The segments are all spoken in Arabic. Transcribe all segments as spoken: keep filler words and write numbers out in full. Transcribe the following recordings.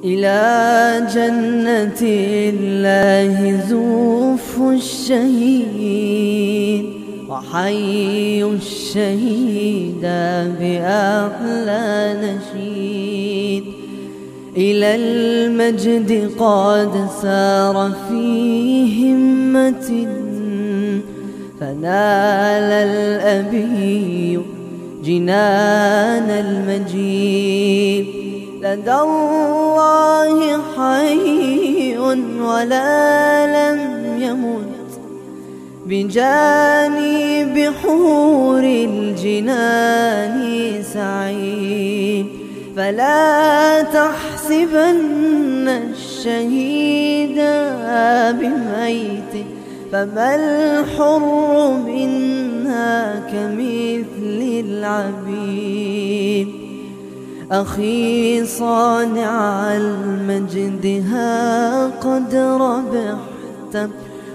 إلى جنة الله زوف الشهيد وحي الشهيد بأحلى نشيد. إلى المجد قد سار في همة فنال الأبي جنان المجيد. لدى الله حي ولا لم يمت بجانب حور الجنان سعيد. فلا تحسبن الشهيد بميت فما الحر منها كمثل العبيد. أخي صانع المجد ها قد ربحت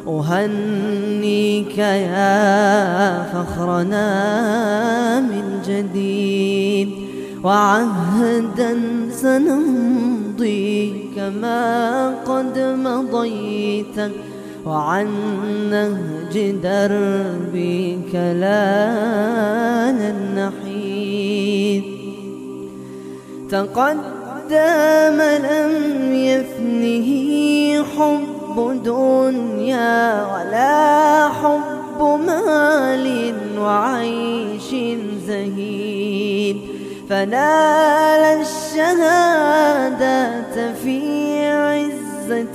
أهنيك يا فخرنا من جديد. وعهدا سنمضي كما قد مضيت وعن نهج دربك لا ننحيد. تقدم لم يفنه حب دنيا ولا حب مال وعيش زهيد. فنال الشهادة في عزة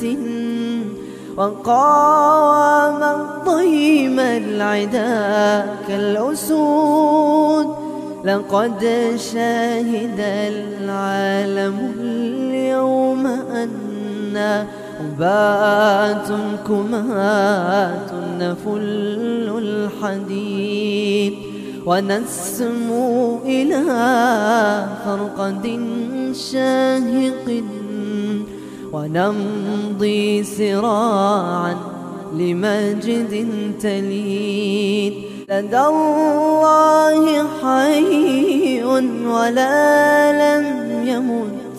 وقام ضيم العدا كالأسود. لقد شهد العالم اليوم أننا أبات كمات نفل الحديد. ونسمو إلى فرقد شاهق ونمضي سراعا لمجد تليد. لدى الله حي ولا لم يمت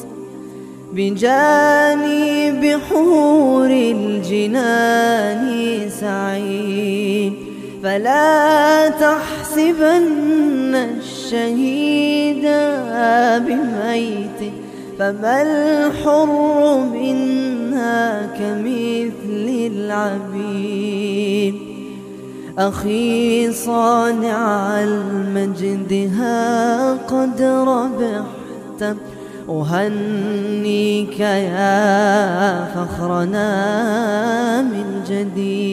بجانب حور الجنان سعيد. فلا تحسبن الشهيد بميت فما الحر منها كمثل العبيد. أخي صانع المجد ها قد ربحت أهنيك يا فخرنا من جديد.